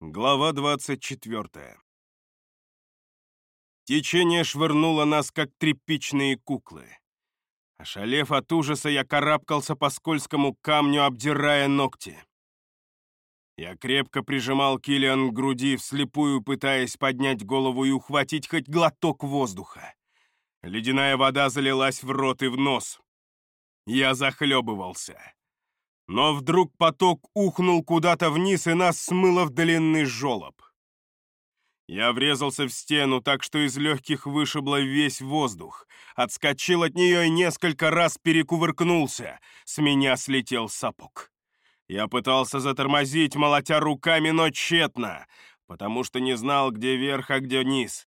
Глава 24. Течение швырнуло нас, как тряпичные куклы. Ошалев от ужаса, я карабкался по скользкому камню, обдирая ногти. Я крепко прижимал Киллиан к груди, вслепую пытаясь поднять голову и ухватить хоть глоток воздуха. Ледяная вода залилась в рот и в нос. Я захлебывался. Но вдруг поток ухнул куда-то вниз, и нас смыло в длинный желоб. Я врезался в стену так, что из легких вышибло весь воздух. Отскочил от нее и несколько раз перекувыркнулся. С меня слетел сапог. Я пытался затормозить, молотя руками, но тщетно, потому что не знал, где верх, а где низ.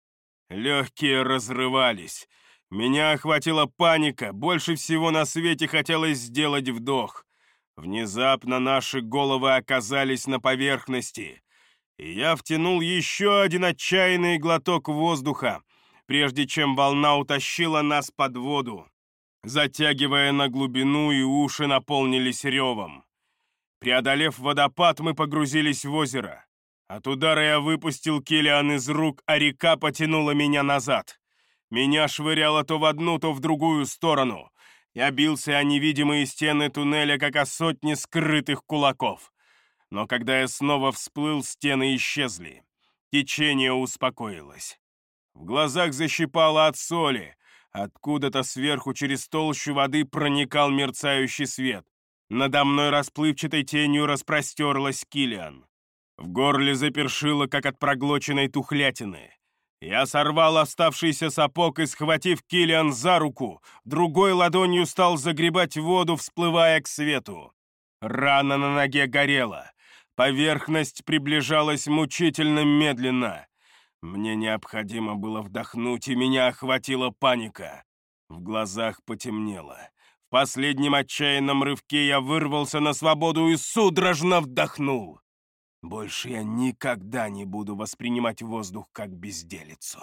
Легкие разрывались. Меня охватила паника. Больше всего на свете хотелось сделать вдох. Внезапно наши головы оказались на поверхности, и я втянул еще один отчаянный глоток воздуха, прежде чем волна утащила нас под воду, затягивая на глубину, и уши наполнились ревом. Преодолев водопад, мы погрузились в озеро. От удара я выпустил Киллиан из рук, а река потянула меня назад. Меня швыряло то в одну, то в другую сторону. Я бился о невидимые стены туннеля, как о сотне скрытых кулаков. Но когда я снова всплыл, стены исчезли. Течение успокоилось. В глазах защипало от соли. Откуда-то сверху через толщу воды проникал мерцающий свет. Надо мной расплывчатой тенью распростерлась Киллиан. В горле запершило, как от проглоченной тухлятины. Я сорвал оставшийся сапог и, схватив Киллиан за руку, другой ладонью стал загребать воду, всплывая к свету. Рана на ноге горела. Поверхность приближалась мучительно медленно. Мне необходимо было вдохнуть, и меня охватила паника. В глазах потемнело. В последнем отчаянном рывке я вырвался на свободу и судорожно вдохнул. Больше я никогда не буду воспринимать воздух как безделицу.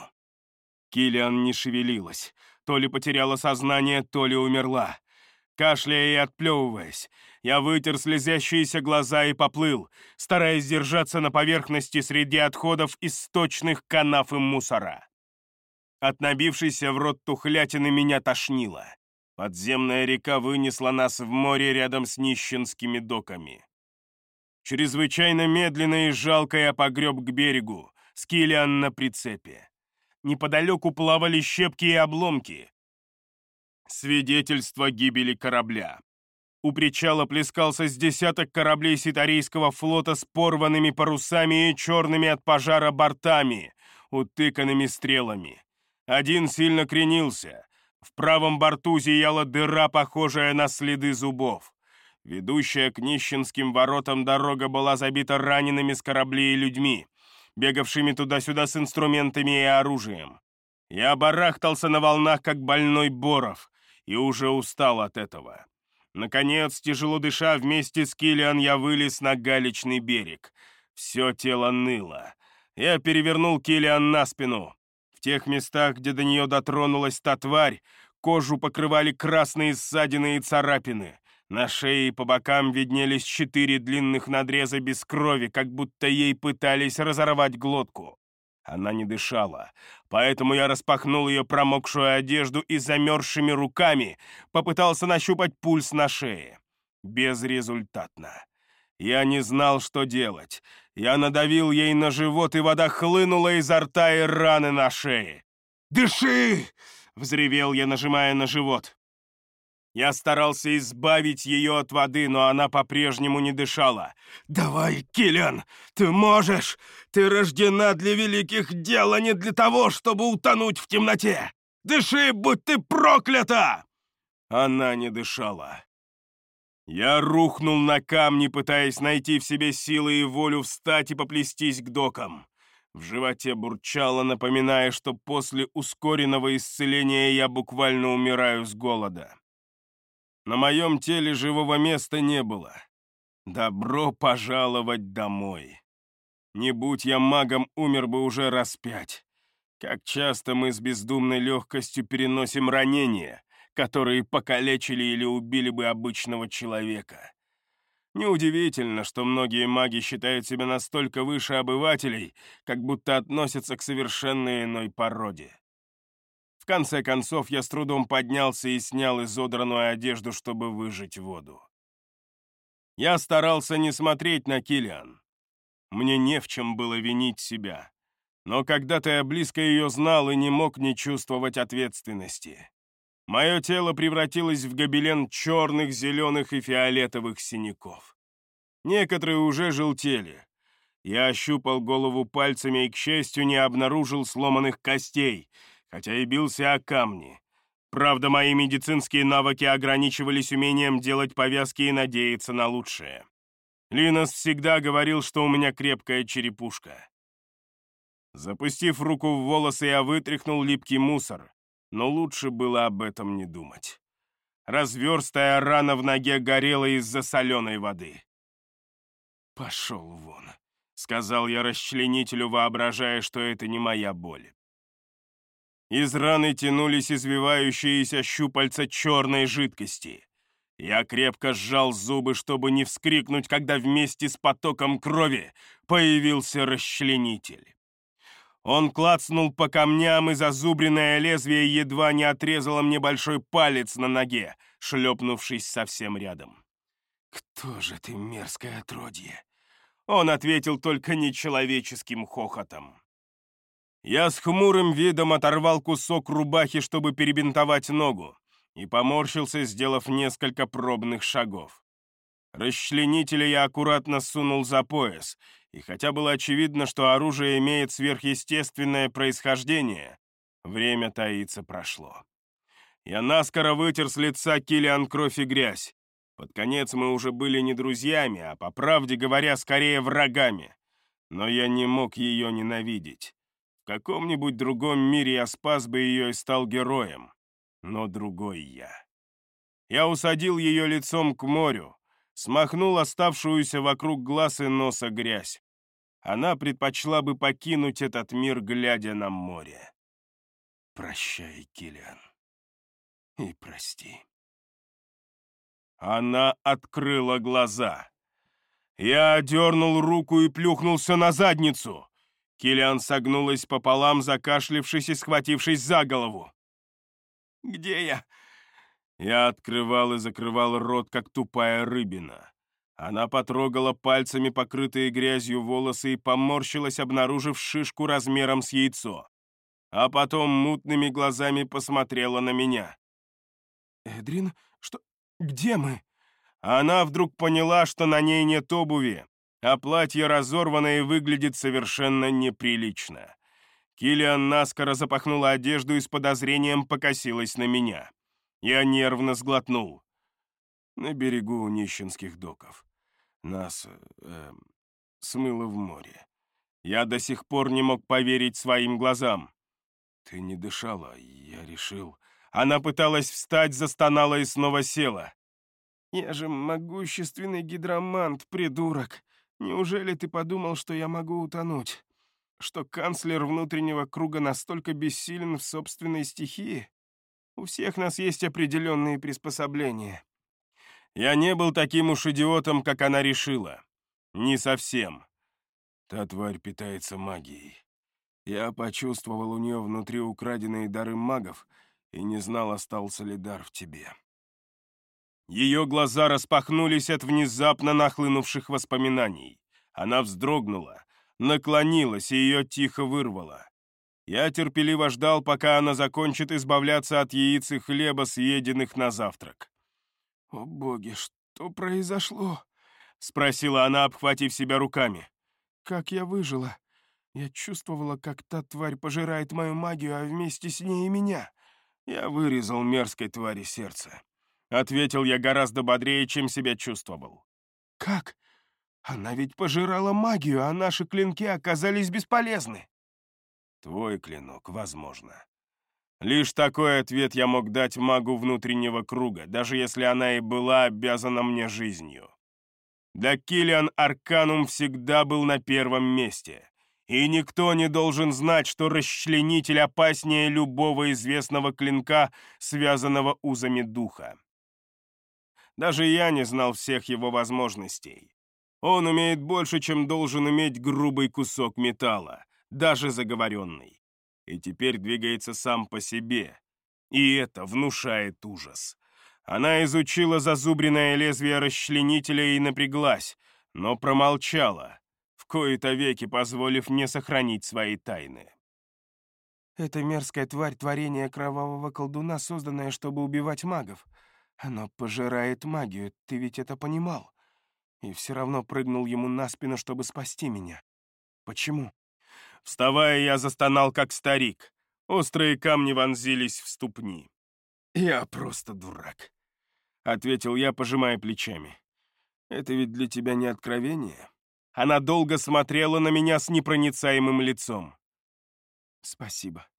Киллиан не шевелилась. То ли потеряла сознание, то ли умерла. Кашляя и отплевываясь, я вытер слезящиеся глаза и поплыл, стараясь держаться на поверхности среди отходов из сточных канав и мусора. От набившейся в рот тухлятины меня тошнило. Подземная река вынесла нас в море рядом с нищенскими доками. Чрезвычайно медленно и жалко я погреб к берегу, с Киллиан на прицепе. Неподалеку плавали щепки и обломки. Свидетельство гибели корабля. У причала плескался с десяток кораблей ситарийского флота с порванными парусами и черными от пожара бортами, утыканными стрелами. Один сильно кренился. В правом борту зияла дыра, похожая на следы зубов. Ведущая к нищенским воротам дорога была забита ранеными с кораблей и людьми, бегавшими туда-сюда с инструментами и оружием. Я барахтался на волнах, как больной боров, и уже устал от этого. Наконец, тяжело дыша, вместе с Киллиан я вылез на галечный берег. Все тело ныло. Я перевернул Киллиан на спину. В тех местах, где до нее дотронулась та тварь, кожу покрывали красные ссадины и царапины. На шее и по бокам виднелись 4 длинных надреза без крови, как будто ей пытались разорвать глотку. Она не дышала, поэтому я распахнул ее промокшую одежду и замерзшими руками попытался нащупать пульс на шее. Безрезультатно. Я не знал, что делать. Я надавил ей на живот, и вода хлынула изо рта и раны на шее. «Дыши!» — взревел я, нажимая на живот. Я старался избавить ее от воды, но она по-прежнему не дышала. «Давай, Киллиан, ты можешь! Ты рождена для великих дел, а не для того, чтобы утонуть в темноте! Дыши, будь ты проклята!» Она не дышала. Я рухнул на камни, пытаясь найти в себе силы и волю встать и поплестись к докам. В животе бурчало, напоминая, что после ускоренного исцеления я буквально умираю с голода. На моем теле живого места не было. Добро пожаловать домой. Не будь я магом, умер бы уже раз 5. Как часто мы с бездумной легкостью переносим ранения, которые покалечили или убили бы обычного человека. Неудивительно, что многие маги считают себя настолько выше обывателей, как будто относятся к совершенно иной породе. В конце концов, я с трудом поднялся и снял изодранную одежду, чтобы выжать воду. Я старался не смотреть на Килиан. Мне не в чем было винить себя. Но когда-то я близко ее знал и не мог не чувствовать ответственности. Мое тело превратилось в гобелен черных, зеленых и фиолетовых синяков. Некоторые уже желтели. Я ощупал голову пальцами и, к счастью, не обнаружил сломанных костей, хотя и бился о камни. Правда, мои медицинские навыки ограничивались умением делать повязки и надеяться на лучшее. Линос всегда говорил, что у меня крепкая черепушка. Запустив руку в волосы, я вытряхнул липкий мусор, но лучше было об этом не думать. Разверстая рана в ноге горела из-за соленой воды. «Пошел вон», — сказал я расчленителю, воображая, что это не моя боль. Из раны тянулись извивающиеся щупальца черной жидкости. Я крепко сжал зубы, чтобы не вскрикнуть, когда вместе с потоком крови появился расчленитель. Он клацнул по камням, и зазубренное лезвие едва не отрезало мне большой палец на ноге, шлепнувшись совсем рядом. «Кто же ты, мерзкое отродье?» Он ответил только нечеловеческим хохотом. Я с хмурым видом оторвал кусок рубахи, чтобы перебинтовать ногу, и поморщился, сделав несколько пробных шагов. Расчленителя я аккуратно сунул за пояс, и хотя было очевидно, что оружие имеет сверхъестественное происхождение, время таиться прошло. Я наскоро вытер с лица Килиан кровь и грязь. Под конец мы уже были не друзьями, а, по правде говоря, скорее врагами. Но я не мог ее ненавидеть. В каком-нибудь другом мире я спас бы ее и стал героем. Но другой я. Я усадил ее лицом к морю, смахнул оставшуюся вокруг глаз и носа грязь. Она предпочла бы покинуть этот мир, глядя на море. Прощай, Килиан. И прости. Она открыла глаза. Я одернул руку и плюхнулся на задницу. Килиан согнулась пополам, закашлявшись и схватившись за голову. «Где я?» Я открывал и закрывал рот, как тупая рыбина. Она потрогала пальцами покрытые грязью волосы и поморщилась, обнаружив шишку размером с яйцо. А потом мутными глазами посмотрела на меня. «Эдрин, что... Где мы?» Она вдруг поняла, что на ней нет обуви, а платье разорвано и выглядит совершенно неприлично. Килиан наскоро запахнула одежду и с подозрением покосилась на меня. Я нервно сглотнул. На берегу нищенских доков. Нас смыло в море. Я до сих пор не мог поверить своим глазам. Ты не дышала, я решил. Она пыталась встать, застонала и снова села. «Я же могущественный гидромант, придурок. Неужели ты подумал, что я могу утонуть? Что канцлер внутреннего круга настолько бессилен в собственной стихии? У всех нас есть определенные приспособления». Я не был таким уж идиотом, как она решила. Не совсем. Та тварь питается магией. Я почувствовал у нее внутри украденные дары магов и не знал, остался ли дар в тебе. Ее глаза распахнулись от внезапно нахлынувших воспоминаний. Она вздрогнула, наклонилась и ее тихо вырвало. Я терпеливо ждал, пока она закончит избавляться от яиц и хлеба, съеденных на завтрак. «О боги, что произошло?» — спросила она, обхватив себя руками. «Как я выжила? Я чувствовала, как та тварь пожирает мою магию, а вместе с ней и меня. Я вырезал мерзкой твари сердце». Ответил я гораздо бодрее, чем себя чувствовал. «Как? Она ведь пожирала магию, а наши клинки оказались бесполезны». «Твой клинок, возможно». Лишь такой ответ я мог дать магу внутреннего круга, даже если она и была обязана мне жизнью. Для Килиан Арканум всегда был на первом месте, и никто не должен знать, что расчленитель опаснее любого известного клинка, связанного узами духа. Даже я не знал всех его возможностей. Он умеет больше, чем должен уметь грубый кусок металла, даже заговоренный. И теперь двигается сам по себе. И это внушает ужас. Она изучила зазубренное лезвие расчленителя и напряглась, но промолчала, в кои-то веки позволив мне сохранить свои тайны. Эта мерзкая тварь — творение кровавого колдуна, созданная, чтобы убивать магов. Оно пожирает магию, ты ведь это понимал. И все равно прыгнул ему на спину, чтобы спасти меня. Почему? Вставая, я застонал, как старик. Острые камни вонзились в ступни. «Я просто дурак», — ответил я, пожимая плечами. «Это ведь для тебя не откровение?» Она долго смотрела на меня с непроницаемым лицом. «Спасибо.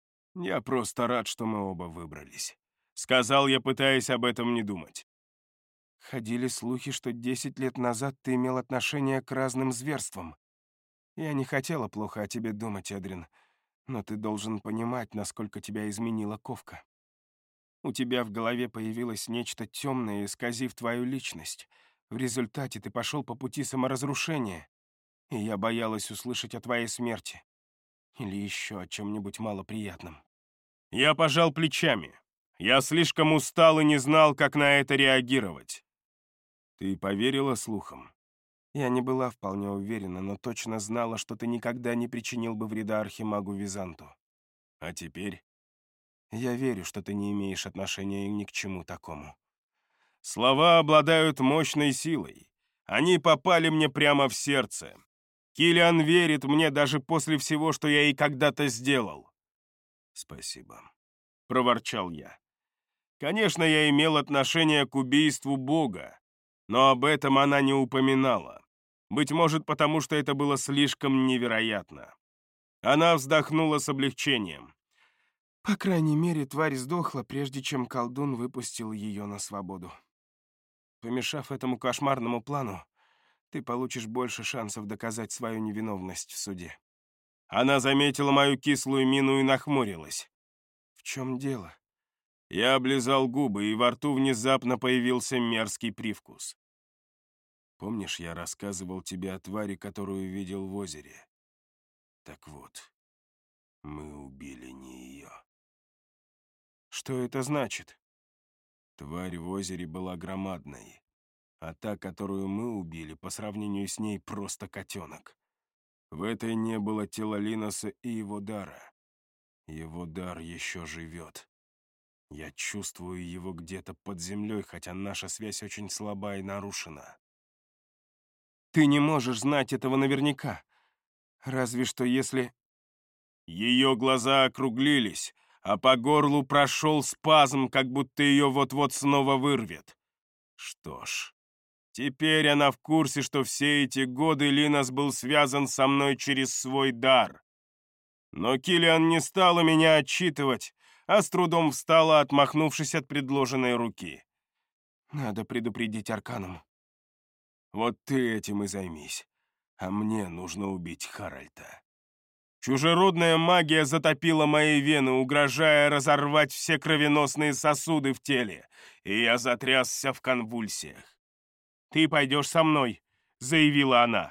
Я просто рад, что мы оба выбрались», — сказал я, пытаясь об этом не думать. Ходили слухи, что 10 лет назад ты имел отношение к разным зверствам. Я не хотела плохо о тебе думать, Эдрин, но ты должен понимать, насколько тебя изменила ковка. У тебя в голове появилось нечто темное, исказив твою личность. В результате ты пошел по пути саморазрушения, и я боялась услышать о твоей смерти. Или еще о чем-нибудь малоприятном. Я пожал плечами. Я слишком устал и не знал, как на это реагировать. Ты поверила слухам? Я не была вполне уверена, но точно знала, что ты никогда не причинил бы вреда архимагу Византу. А теперь? Я верю, что ты не имеешь отношения ни к чему такому. Слова обладают мощной силой. Они попали мне прямо в сердце. Киллиан верит мне даже после всего, что я ей когда-то сделал. «Спасибо», — проворчал я. Конечно, я имел отношение к убийству Бога, но об этом она не упоминала. Быть может, потому что это было слишком невероятно. Она вздохнула с облегчением. По крайней мере, тварь сдохла, прежде чем колдун выпустил ее на свободу. Помешав этому кошмарному плану, ты получишь больше шансов доказать свою невиновность в суде. Она заметила мою кислую мину и нахмурилась. В чем дело? Я облизал губы, и во рту внезапно появился мерзкий привкус. Помнишь, я рассказывал тебе о твари, которую видел в озере? Так вот, мы убили не ее. Что это значит? Тварь в озере была громадной, а та, которую мы убили, по сравнению с ней просто котенок. В этой не было тела Линоса и его дара. Его дар еще живет. Я чувствую его где-то под землей, хотя наша связь очень слаба и нарушена. Ты не можешь знать этого наверняка. Разве что если... Ее глаза округлились, а по горлу прошел спазм, как будто ее вот-вот снова вырвет. Что ж, теперь она в курсе, что все эти годы Линос был связан со мной через свой дар. Но Киллиан не стала меня отчитывать, а с трудом встала, отмахнувшись от предложенной руки. Надо предупредить Арканум. Вот ты этим и займись, а мне нужно убить Харальда. Чужеродная магия затопила мои вены, угрожая разорвать все кровеносные сосуды в теле, и я затрясся в конвульсиях. «Ты пойдешь со мной», — заявила она.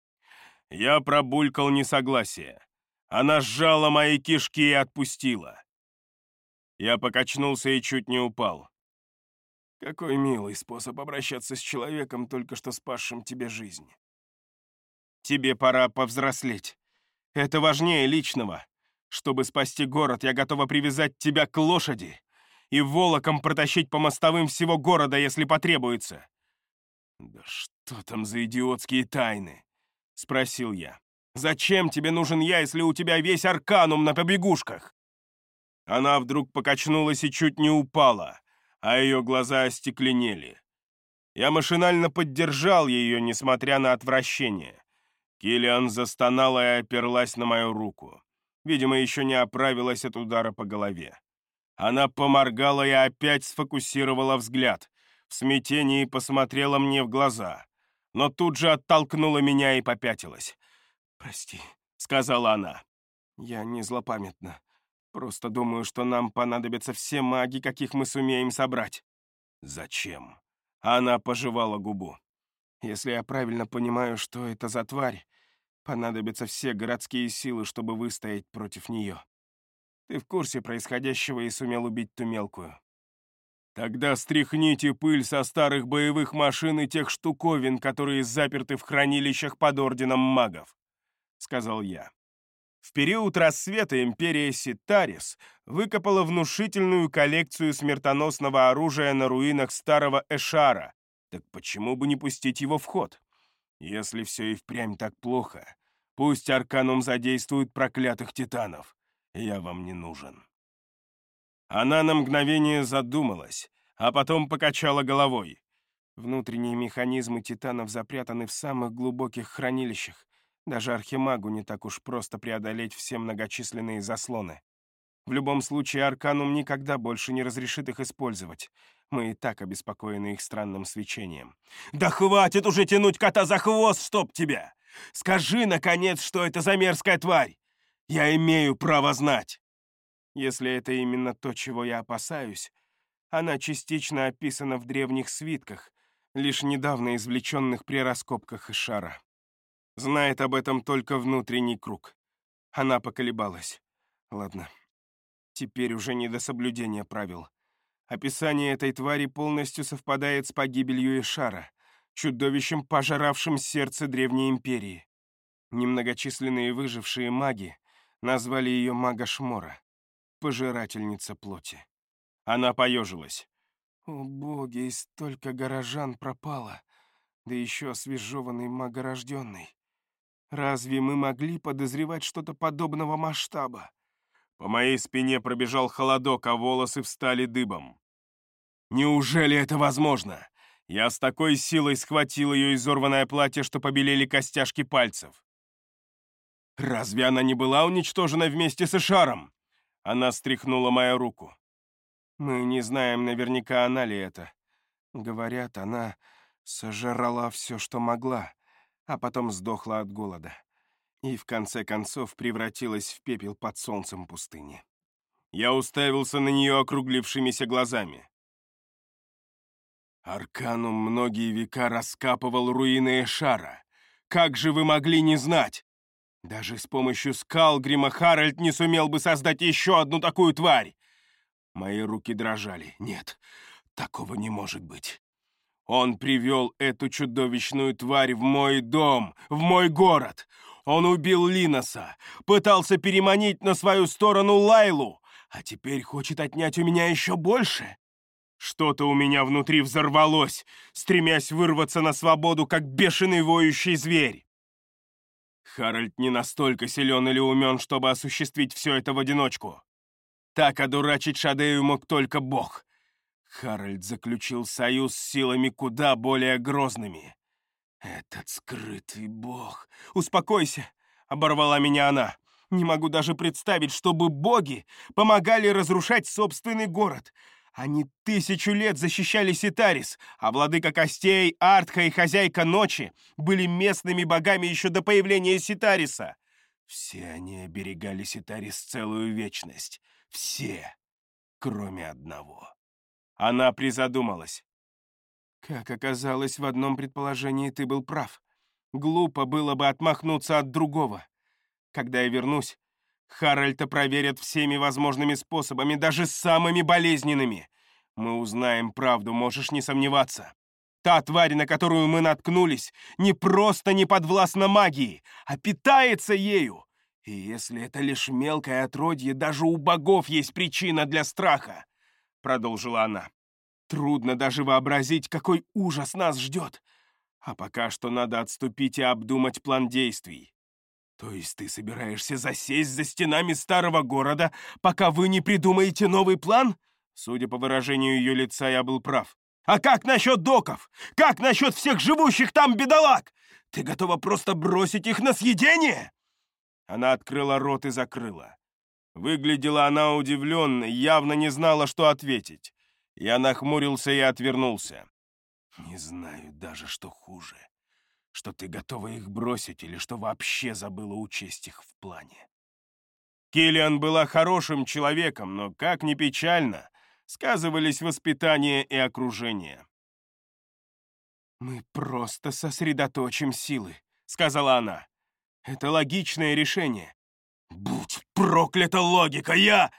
Я пробулькал несогласие. Она сжала мои кишки и отпустила. Я покачнулся и чуть не упал. Какой милый способ обращаться с человеком, только что спасшим тебе жизнь. Тебе пора повзрослеть. Это важнее личного. Чтобы спасти город, я готова привязать тебя к лошади и волоком протащить по мостовым всего города, если потребуется. «Да что там за идиотские тайны?» — спросил я. «Зачем тебе нужен я, если у тебя весь Арканум на побегушках?» Она вдруг покачнулась и чуть не упала, а ее глаза остекленели. Я машинально поддержал ее, несмотря на отвращение. Киллиан застонала и оперлась на мою руку. Видимо, еще не оправилась от удара по голове. Она поморгала и опять сфокусировала взгляд. В смятении посмотрела мне в глаза, но тут же оттолкнула меня и попятилась. «Прости», — сказала она. Я не злопамятна. Просто думаю, что нам понадобятся все маги, каких мы сумеем собрать. «Зачем?» Она пожевала губу. Если я правильно понимаю, что это за тварь, понадобятся все городские силы, чтобы выстоять против нее. Ты в курсе происходящего и сумел убить ту мелкую. Тогда стряхните пыль со старых боевых машин и тех штуковин, которые заперты в хранилищах под орденом магов, — сказал я. В период рассвета империя Ситарис выкопала внушительную коллекцию смертоносного оружия на руинах старого Эшара. Так почему бы не пустить его в ход? Если все и впрямь так плохо, пусть Арканум задействует проклятых титанов. Я вам не нужен. Она на мгновение задумалась, а потом покачала головой. Внутренние механизмы титанов запрятаны в самых глубоких хранилищах. Даже архимагу не так уж просто преодолеть все многочисленные заслоны. В любом случае, Арканум никогда больше не разрешит их использовать. Мы и так обеспокоены их странным свечением. «Да хватит уже тянуть кота за хвост, чтоб тебя! Скажи, наконец, что это за мерзкая тварь! Я имею право знать!» Если это именно то, чего я опасаюсь, она частично описана в древних свитках, лишь недавно извлеченных при раскопках Ишара. Знает об этом только внутренний круг. Она поколебалась. Ладно, теперь уже не до соблюдения правил. Описание этой твари полностью совпадает с погибелью Ишара, чудовищем, пожиравшим сердце Древней Империи. Немногочисленные выжившие маги назвали ее Мага Шмора, пожирательница плоти. Она поежилась. О боги, и столько горожан пропало, да еще освежеванный магорожденный. Разве мы могли подозревать что-то подобного масштаба? По моей спине пробежал холодок, а волосы встали дыбом. Неужели это возможно? Я с такой силой схватил ее изорванное платье, что побелели костяшки пальцев. Разве она не была уничтожена вместе с Ишаром? Она стряхнула мою руку. Мы не знаем наверняка, она ли это. Говорят, она сожрала все, что могла, а потом сдохла от голода. И в конце концов превратилась в пепел под солнцем пустыни. Я уставился на нее округлившимися глазами. Арканум многие века раскапывал руины Эшара. Как же вы могли не знать? Даже с помощью Скалгрима Харальд не сумел бы создать еще одну такую тварь. Мои руки дрожали. Нет, такого не может быть. Он привел эту чудовищную тварь в мой дом, в мой город. Он убил Линоса, пытался переманить на свою сторону Лайлу, а теперь хочет отнять у меня еще больше. Что-то у меня внутри взорвалось, стремясь вырваться на свободу, как бешеный воющий зверь. Харальд не настолько силен или умен, чтобы осуществить все это в одиночку. Так одурачить Шадею мог только Бог. Харальд заключил союз с силами куда более грозными. Этот скрытый Бог... «Успокойся!» — оборвала меня она. «Не могу даже представить, чтобы боги помогали разрушать собственный город. Они 1000 лет защищали Ситарис, а владыка костей, Артха и хозяйка ночи были местными богами еще до появления Ситариса. Все они оберегали Ситарис целую вечность. Все, кроме одного». Она призадумалась. Как оказалось, в одном предположении ты был прав. Глупо было бы отмахнуться от другого. Когда я вернусь, Харальда проверят всеми возможными способами, даже самыми болезненными. Мы узнаем правду, можешь не сомневаться. Та тварь, на которую мы наткнулись, не просто не подвластна магии, а питается ею. И если это лишь мелкое отродье, даже у богов есть причина для страха, — продолжила она. Трудно даже вообразить, какой ужас нас ждет. А пока что надо отступить и обдумать план действий. То есть ты собираешься засесть за стенами старого города, пока вы не придумаете новый план? Судя по выражению ее лица, я был прав. А как насчет доков? Как насчет всех живущих там бедолаг? Ты готова просто бросить их на съедение? Она открыла рот и закрыла. Выглядела она удивленной, явно не знала, что ответить. Я нахмурился и отвернулся. Не знаю даже, что хуже. Что ты готова их бросить или что вообще забыла учесть их в плане. Киллиан была хорошим человеком, но, как ни печально, сказывались воспитание и окружение. «Мы просто сосредоточим силы», — сказала она. «Это логичное решение». «Будь проклята логика,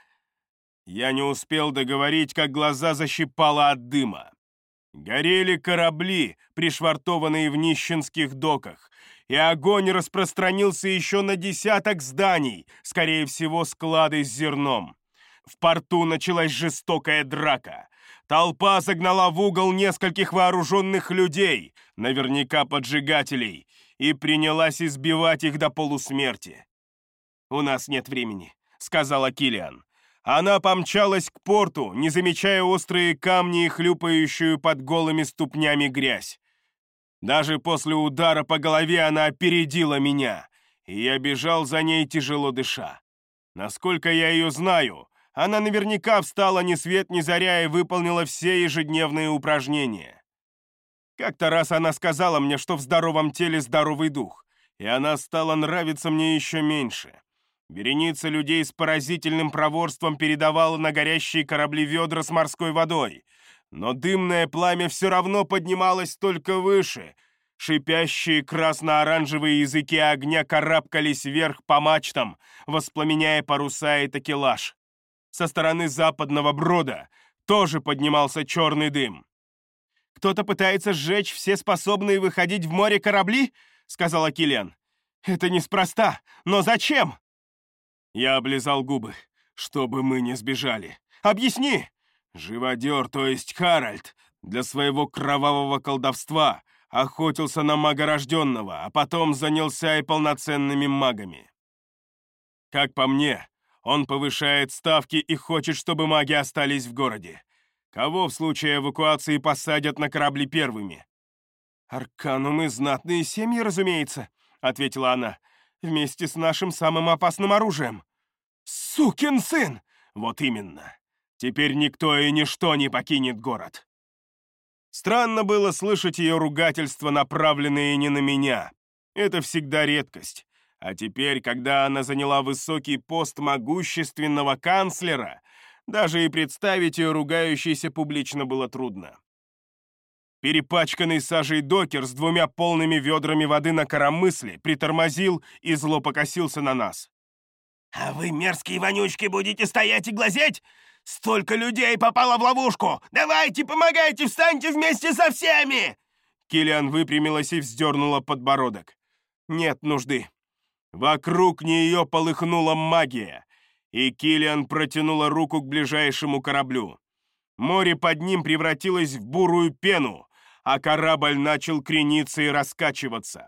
Я не успел договорить, как глаза защипало от дыма. Горели корабли, пришвартованные в нищенских доках, и огонь распространился еще на десяток зданий, скорее всего, склады с зерном. В порту началась жестокая драка. Толпа загнала в угол нескольких вооруженных людей, наверняка поджигателей, и принялась избивать их до полусмерти. «У нас нет времени», — сказала Киллиан. Она помчалась к порту, не замечая острые камни и хлюпающую под голыми ступнями грязь. Даже после удара по голове она опередила меня, и я бежал за ней, тяжело дыша. Насколько я ее знаю, она наверняка встала ни свет ни заря и выполнила все ежедневные упражнения. Как-то раз она сказала мне, что в здоровом теле здоровый дух, и она стала нравиться мне еще меньше. Вереница людей с поразительным проворством передавала на горящие корабли ведра с морской водой, но дымное пламя все равно поднималось только выше. Шипящие красно-оранжевые языки огня карабкались вверх по мачтам, воспламеняя паруса и такелаж. Со стороны западного брода тоже поднимался черный дым. «Кто-то пытается сжечь все способные выходить в море корабли?» — сказала Киллиан. «Это неспроста, но зачем?» Я облизал губы. «Чтобы мы не сбежали. Объясни!» Живодер, то есть Харальд, для своего кровавого колдовства охотился на мага рожденного, а потом занялся и полноценными магами. Как по мне, он повышает ставки и хочет, чтобы маги остались в городе. Кого в случае эвакуации посадят на корабли первыми? «Арканумы — знатные семьи, разумеется», — ответила она, «вместе с нашим самым опасным оружием». «Сукин сын!» «Вот именно. Теперь никто и ничто не покинет город». Странно было слышать ее ругательства, направленные не на меня. Это всегда редкость. А теперь, когда она заняла высокий пост могущественного канцлера, даже и представить ее ругающейся публично было трудно. Перепачканный сажей докер с 2 полными ведрами воды на коромысле притормозил и зло покосился на нас. «А вы, мерзкие вонючки, будете стоять и глазеть? Столько людей попало в ловушку! Давайте, помогайте, встаньте вместе со всеми!» Киллиан выпрямилась и вздернула подбородок. «Нет нужды». Вокруг нее полыхнула магия, и Киллиан протянула руку к ближайшему кораблю. Море под ним превратилось в бурую пену, а корабль начал крениться и раскачиваться.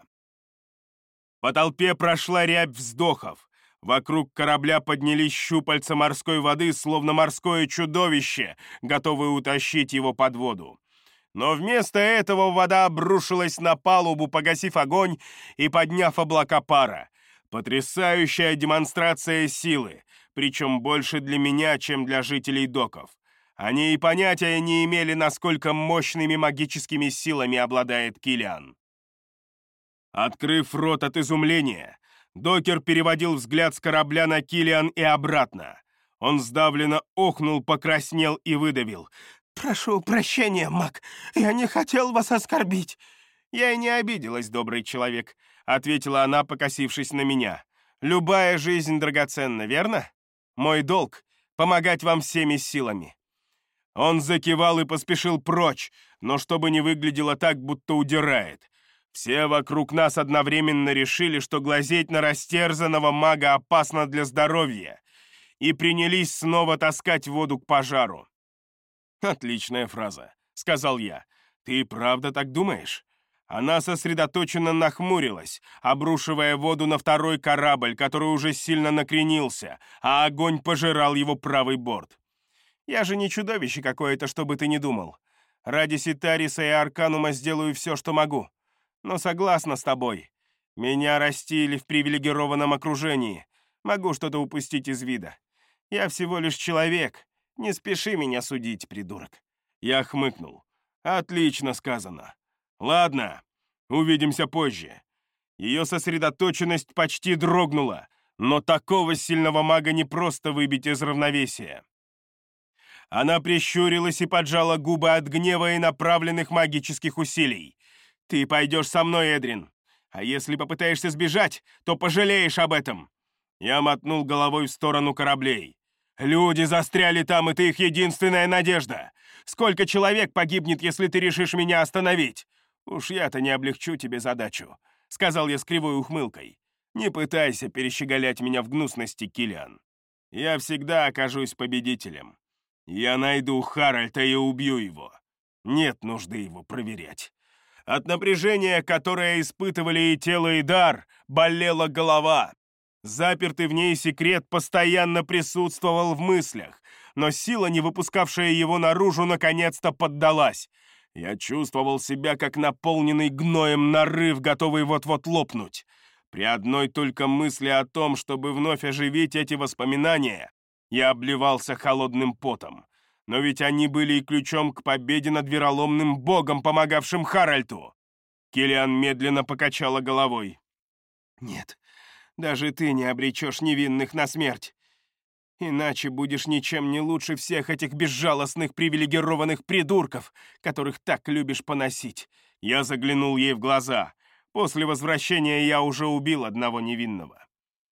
По толпе прошла рябь вздохов. Вокруг корабля поднялись щупальца морской воды, словно морское чудовище, готовое утащить его под воду. Но вместо этого вода обрушилась на палубу, погасив огонь и подняв облака пара. Потрясающая демонстрация силы, причем больше для меня, чем для жителей доков. Они и понятия не имели, насколько мощными магическими силами обладает Киллиан. Открыв рот от изумления, докер переводил взгляд с корабля на Киллиан и обратно. Он сдавленно охнул, покраснел и выдавил. «Прошу прощения, маг, я не хотел вас оскорбить». «Я и не обиделась, добрый человек», — ответила она, покосившись на меня. «Любая жизнь драгоценна, верно? Мой долг — помогать вам всеми силами». Он закивал и поспешил прочь, но чтобы не выглядело так, будто удирает. Все вокруг нас одновременно решили, что глазеть на растерзанного мага опасно для здоровья, и принялись снова таскать воду к пожару. «Отличная фраза», — сказал я. «Ты правда так думаешь?» Она сосредоточенно нахмурилась, обрушивая воду на второй корабль, который уже сильно накренился, а огонь пожирал его правый борт. «Я же не чудовище какое-то, чтобы ты не думал. Ради Ситариса и Арканума сделаю все, что могу. Но согласна с тобой. Меня растили в привилегированном окружении. Могу что-то упустить из вида. Я всего лишь человек. Не спеши меня судить, придурок». Я хмыкнул. «Отлично сказано. Ладно, увидимся позже». Ее сосредоточенность почти дрогнула, но такого сильного мага не просто выбить из равновесия. Она прищурилась и поджала губы от гнева и направленных магических усилий. Ты пойдешь со мной, Эдрин. А если попытаешься сбежать, то пожалеешь об этом. Я мотнул головой в сторону кораблей. Люди застряли там, и ты их единственная надежда. Сколько человек погибнет, если ты решишь меня остановить? Уж я-то не облегчу тебе задачу, сказал я с кривой ухмылкой. Не пытайся перещеголять меня в гнусности, Киллиан. Я всегда окажусь победителем. Я найду Харальда и убью его. Нет нужды его проверять. От напряжения, которое испытывали и тело, и дар, болела голова. Запертый в ней секрет постоянно присутствовал в мыслях, но сила, не выпускавшая его наружу, наконец-то поддалась. Я чувствовал себя, как наполненный гноем нарыв, готовый вот-вот лопнуть. При одной только мысли о том, чтобы вновь оживить эти воспоминания, я обливался холодным потом. Но ведь они были и ключом к победе над вероломным богом, помогавшим Харальду. Киллиан медленно покачала головой. «Нет, даже ты не обречешь невинных на смерть. Иначе будешь ничем не лучше всех этих безжалостных привилегированных придурков, которых так любишь поносить». Я заглянул ей в глаза. После возвращения я уже убил одного невинного.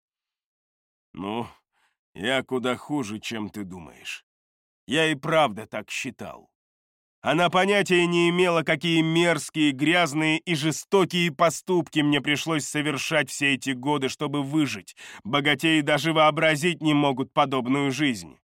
«Ну, я куда хуже, чем ты думаешь. Я и правда так считал». Она понятия не имела, какие мерзкие, грязные и жестокие поступки мне пришлось совершать все эти годы, чтобы выжить. Богатеи даже вообразить не могут подобную жизнь.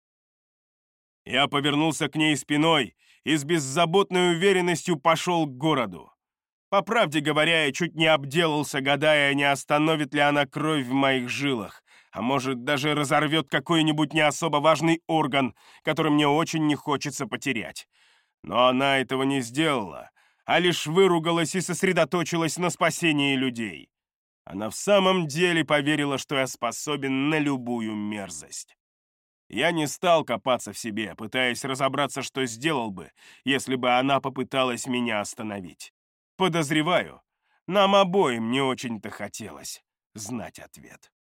Я повернулся к ней спиной и с беззаботной уверенностью пошел к городу. По правде говоря, я чуть не обделался, гадая, не остановит ли она кровь в моих жилах, а может, даже разорвет какой-нибудь не особо важный орган, который мне очень не хочется потерять. Но она этого не сделала, а лишь выругалась и сосредоточилась на спасении людей. Она в самом деле поверила, что я способен на любую мерзость. Я не стал копаться в себе, пытаясь разобраться, что сделал бы, если бы она попыталась меня остановить. Подозреваю, нам обоим не очень-то хотелось знать ответ.